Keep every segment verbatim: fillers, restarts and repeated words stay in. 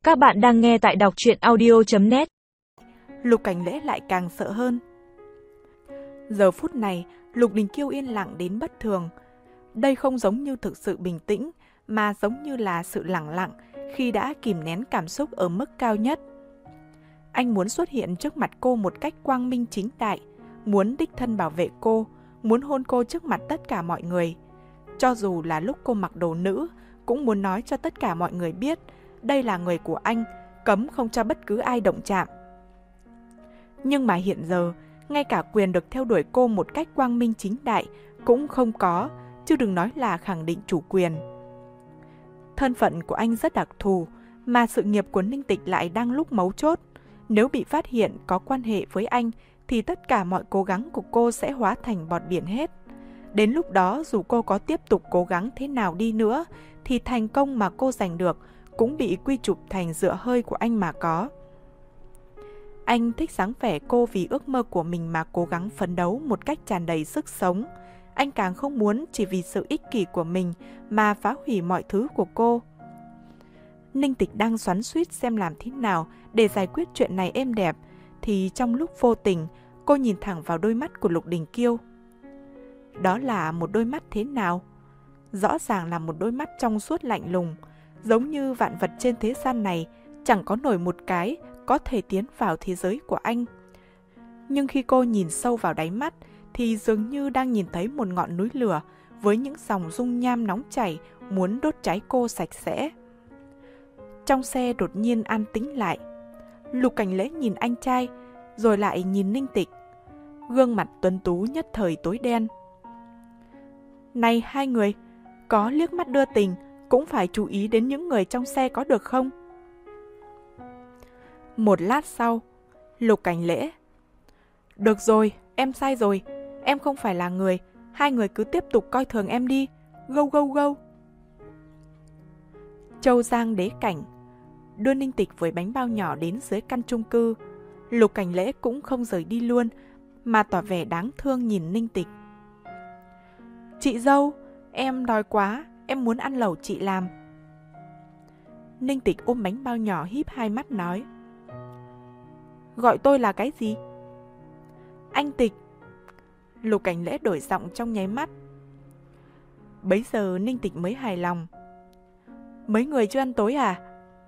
Các bạn đang nghe tại đọc truyện audio chấm net. Lục Cảnh Lễ lại càng sợ hơn. Giờ phút này, Lục Đình Kiêu yên lặng đến bất thường. Đây không giống như thực sự bình tĩnh, mà giống như là sự lẳng lặng khi đã kìm nén cảm xúc ở mức cao nhất. Anh muốn xuất hiện trước mặt cô một cách quang minh chính đại, muốn đích thân bảo vệ cô, muốn hôn cô trước mặt tất cả mọi người. Cho dù là lúc cô mặc đồ nữ, cũng muốn nói cho tất cả mọi người biết đây là người của anh, cấm không cho bất cứ ai động chạm. Nhưng mà hiện giờ, ngay cả quyền được theo đuổi cô một cách quang minh chính đại cũng không có, chứ đừng nói là khẳng định chủ quyền. Thân phận của anh rất đặc thù, mà sự nghiệp của Ninh Tịch lại đang lúc mấu chốt. Nếu bị phát hiện có quan hệ với anh, thì tất cả mọi cố gắng của cô sẽ hóa thành bọt biển hết. Đến lúc đó, dù cô có tiếp tục cố gắng thế nào đi nữa, thì thành công mà cô giành được cũng bị quy chụp thành dựa hơi của anh mà có. Anh thích dáng vẻ cô vì ước mơ của mình mà cố gắng phấn đấu một cách tràn đầy sức sống. Anh càng không muốn chỉ vì sự ích kỷ của mình mà phá hủy mọi thứ của cô. Ninh Tịch đang xoắn xuýt xem làm thế nào để giải quyết chuyện này êm đẹp, thì trong lúc vô tình, cô nhìn thẳng vào đôi mắt của Lục Đình Kiêu. Đó là một đôi mắt thế nào? Rõ ràng là một đôi mắt trong suốt lạnh lùng, giống như vạn vật trên thế gian này chẳng có nổi một cái có thể tiến vào thế giới của anh. Nhưng khi cô nhìn sâu vào đáy mắt thì dường như đang nhìn thấy một ngọn núi lửa với những dòng dung nham nóng chảy muốn đốt cháy cô sạch sẽ. Trong xe đột nhiên an tĩnh lại. Lục Cảnh Lễ nhìn anh trai, rồi lại nhìn Ninh Tịch. Gương mặt tuấn tú nhất thời tối đen. Này hai người, có liếc mắt đưa tình cũng phải chú ý đến những người trong xe có được không? Một lát sau, Lục Cảnh Lễ: Được rồi, em sai rồi, em không phải là người, hai người cứ tiếp tục coi thường em đi, gâu gâu gâu. Châu Giang Đế Cảnh đưa Ninh Tịch với bánh bao nhỏ đến dưới căn chung cư. Lục Cảnh Lễ cũng không rời đi luôn, mà tỏ vẻ đáng thương nhìn Ninh Tịch. Chị dâu, em đói quá, em muốn ăn lẩu chị làm. Ninh Tịch ôm bánh bao nhỏ híp hai mắt nói: Gọi tôi là cái gì? Anh Tịch. Lục Cảnh Lễ đổi giọng trong nháy mắt. Bấy giờ Ninh Tịch mới hài lòng. Mấy người chưa ăn tối à?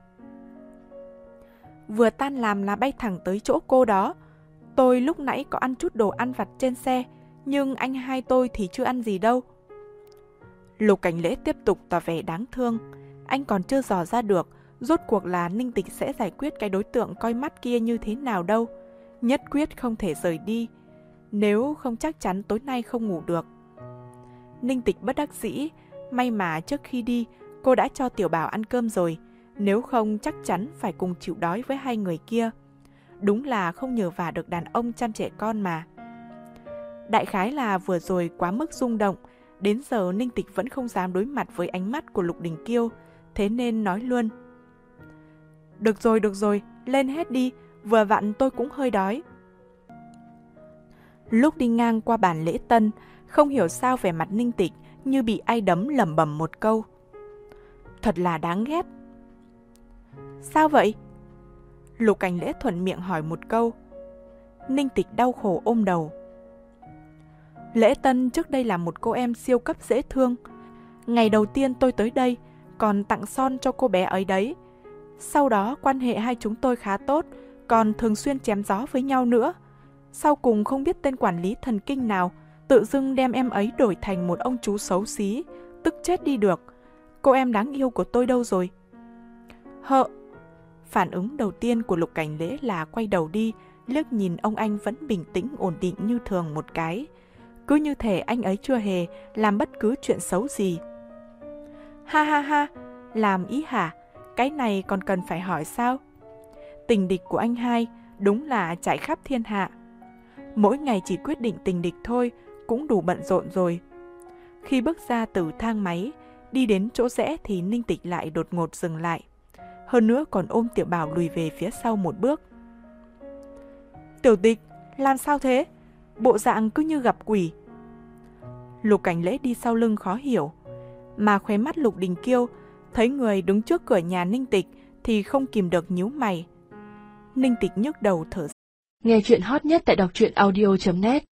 Vừa tan làm là bay thẳng tới chỗ cô đó. Tôi lúc nãy có ăn chút đồ ăn vặt trên xe, nhưng anh hai tôi thì chưa ăn gì đâu. Lục Cảnh Lễ tiếp tục tỏ vẻ đáng thương. Anh còn chưa dò ra được rốt cuộc là Ninh Tịch sẽ giải quyết cái đối tượng coi mắt kia như thế nào đâu. Nhất quyết không thể rời đi, nếu không chắc chắn tối nay không ngủ được. Ninh Tịch bất đắc dĩ, may mà trước khi đi cô đã cho Tiểu Bảo ăn cơm rồi, nếu không chắc chắn phải cùng chịu đói với hai người kia. Đúng là không nhờ vả được đàn ông chăm trẻ con mà. Đại khái là vừa rồi quá mức rung động, đến giờ Ninh Tịch vẫn không dám đối mặt với ánh mắt của Lục Đình Kiêu, thế nên nói luôn: Được rồi, được rồi, lên hết đi, vừa vặn tôi cũng hơi đói. Lúc đi ngang qua bàn lễ tân, không hiểu sao vẻ mặt Ninh Tịch như bị ai đấm lẩm bẩm một câu: Thật là đáng ghét. Sao vậy? Lục Cảnh Lễ thuận miệng hỏi một câu. Ninh Tịch đau khổ ôm đầu. Lễ tân trước đây là một cô em siêu cấp dễ thương. Ngày đầu tiên tôi tới đây còn tặng son cho cô bé ấy đấy. Sau đó quan hệ hai chúng tôi khá tốt, còn thường xuyên chém gió với nhau nữa. Sau cùng không biết tên quản lý thần kinh nào tự dưng đem em ấy đổi thành một ông chú xấu xí, tức chết đi được. Cô em đáng yêu của tôi đâu rồi? Hợ. Phản ứng đầu tiên của Lục Cảnh Lễ là quay đầu đi, liếc nhìn ông anh vẫn bình tĩnh ổn định như thường một cái. Cứ như thể anh ấy chưa hề làm bất cứ chuyện xấu gì. Ha ha ha, làm ý hả? Cái này còn cần phải hỏi sao? Tình địch của anh hai đúng là chạy khắp thiên hạ. Mỗi ngày chỉ quyết định tình địch thôi cũng đủ bận rộn rồi. Khi bước ra từ thang máy, đi đến chỗ rẽ thì Ninh Tịch lại đột ngột dừng lại. Hơn nữa còn ôm Tiểu Bảo lùi về phía sau một bước. Tiểu Tịch, làm sao thế? Bộ dạng cứ như gặp quỷ. Lục Cảnh Lễ đi sau lưng khó hiểu, mà khóe mắt Lục Đình Kiêu thấy người đứng trước cửa nhà Ninh Tịch thì không kìm được nhíu mày. Ninh Tịch nhức đầu thở. Nghe chuyện hot nhất tại đọc truyện audio chấm net